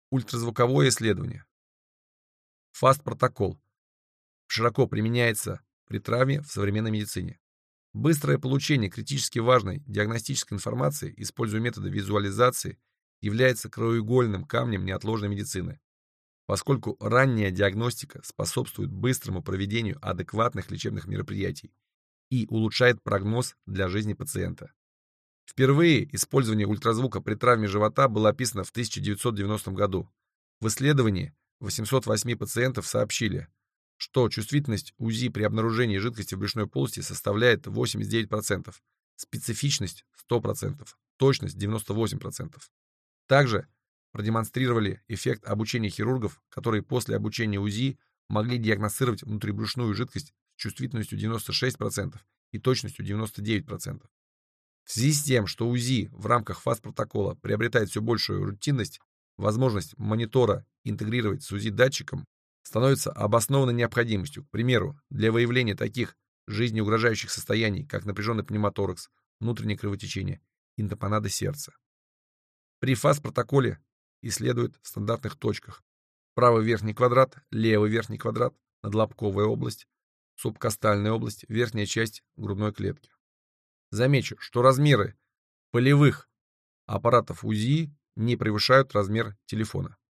Ультразвуковое исследование. ФАСТ-протокол широко применяется при травме в современной медицине. Быстрое получение критически важной диагностической информации, используя методы визуализации, является краеугольным камнем неотложной медицины, поскольку ранняя диагностика способствует быстрому проведению адекватных лечебных мероприятий и улучшает прогноз для жизни пациента. Впервые использование ультразвука при травме живота было описано в 1990 году. В исследовании 808 пациентов сообщили, что чувствительность УЗИ при обнаружении жидкости в брюшной полости составляет 89%, специфичность 100%, точность 98%. Также продемонстрировали эффект обучения хирургов, которые после обучения УЗИ могли диагностировать внутрибрюшную жидкость с чувствительностью 96% и точностью 99%. В связи с тем, что УЗИ в рамках ФАСТ-протокола приобретает все большую рутинность, возможность монитора интегрировать с УЗИ-датчиком становится обоснованной необходимостью, к примеру, для выявления таких жизнеугрожающих состояний, как напряженный пневмоторакс, внутреннее кровотечение и тампонада сердца. При ФАСТ-протоколе исследуют в стандартных точках: правый верхний квадрат, левый верхний квадрат, надлобковая область, субкостальная область, верхняя часть грудной клетки. Замечу, что размеры полевых аппаратов УЗИ не превышают размер телефона.